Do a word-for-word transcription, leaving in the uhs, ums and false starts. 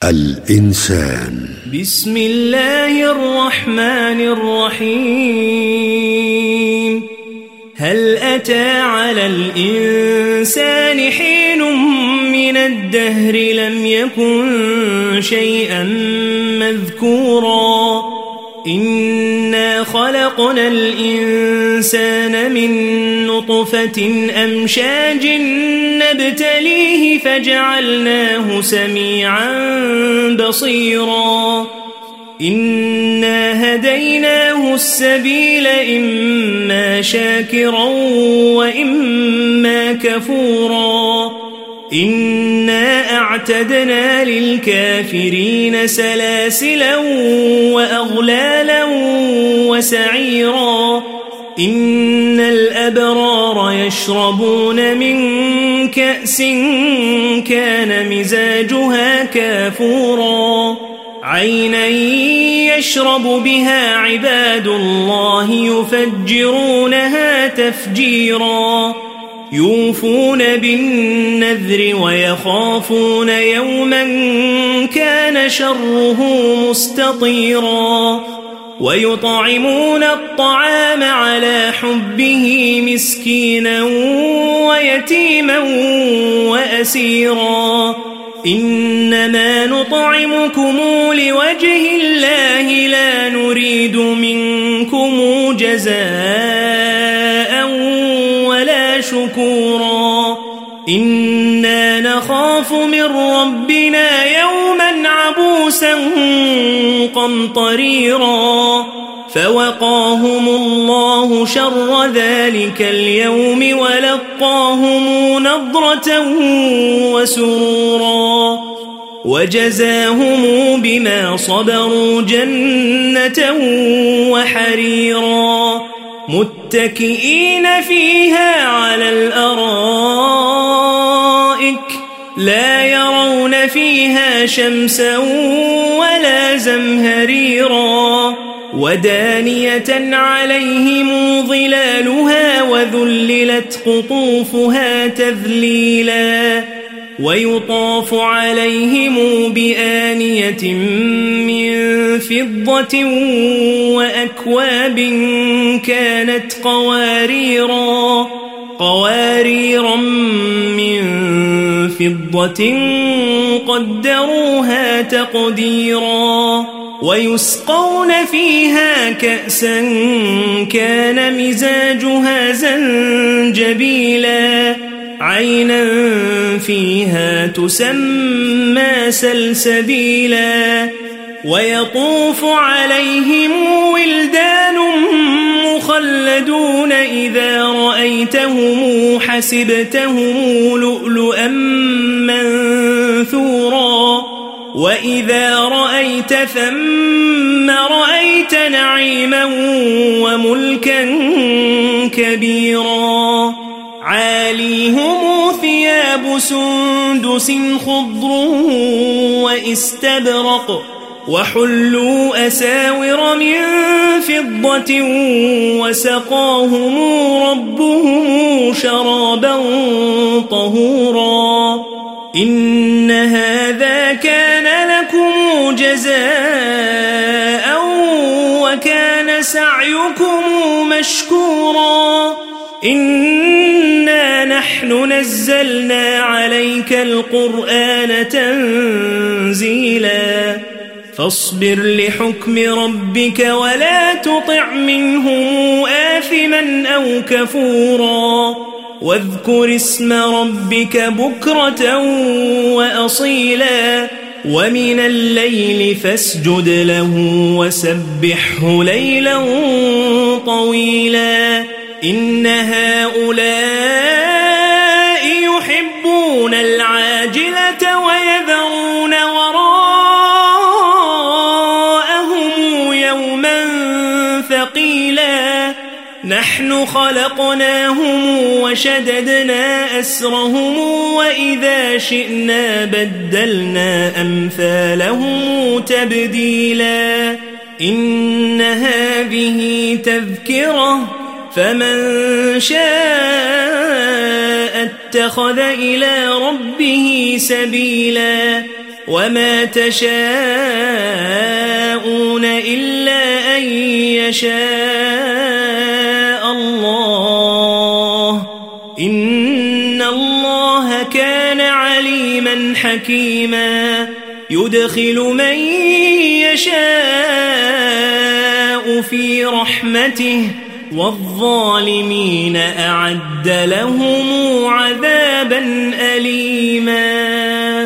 الإنسان. بسم الله الرحمن الرحيم. هل أتى على الإنسان حين من الدهر لم يكن شيئا مذكورا إنا خلقنا الإنسان من نطفة أمشاج نبتليه فجعلناه سميعا بصيرا إنا هديناه السبيل إما شاكرا وإما كفورا إنا أعتدنا للكافرين سلاسلا وأغلالا وسعيرا إن الأبرار يشربون من كأس كان مزاجها كافورا عينا يشرب بها عباد الله يفجرونها تفجيرا يوفون بالنذر ويخافون يوما كان شره مستطيرا ويطعمون الطعام على حبه مسكينا ويتيما وأسيرا إنما نطعمكم لوجه الله لا نريد منكم جزاء ولا شكورا إنا نخاف من ربنا يوما عبوسا قمطريرا فوقاهم الله شر ذلك اليوم ولقاهم نضرة وسرورا وجزاهم بما صبروا جنة وحريرا متكئين فيها على الأرائك لا يرون فيها شمسا ولا زمهريرا ودانية عليهم ظلالها وذللت قطوفها تذليلا ويطاف عليهم بآنية من فضة وأكواب كانت قواريرا قواريرا من فضة قدروها تقديرا ويسقون فيها كأسا كان مزاجها زنجبيلا عينا فيها تسمى سلسبيلا ويطوف عليهم ولدان مخلدون إذا رأيتهم حسبتهم لؤلؤا منثورا وإذا رأيت ثم رأيت نعيما وملكا كبيرا عاليهم ثياب سندس خضر واستبرق وحلوا أساور من فضة وسقاهم ربهم شرابا طهورا إن هذا كان لكم جزاء وكان سعيكم مشكورا إنا نحن نزلنا عليك القرآن تنزيلا فاصبر لحكم ربك ولا تطع منهم آثما أو كفورا واذكر اسم ربك بكرة وأصيلا ومن الليل فاسجد له وسبحه ليلا طويلا إن هؤلاء يحبون العاجلة ويذرون وراءهم يوما ثقيلا نحن خلقناهم وشددنا أسرهم وإذا شئنا بدلنا أمثالهم تبديلا إن هذه تذكرة فمن شاء اتخذ إلى ربه سبيلا وما تشاءون إلا أن يشاء الله إن الله كان عليما حكيما يدخل من يشاء في رحمته والظالمين أعد لهم عذابا أليما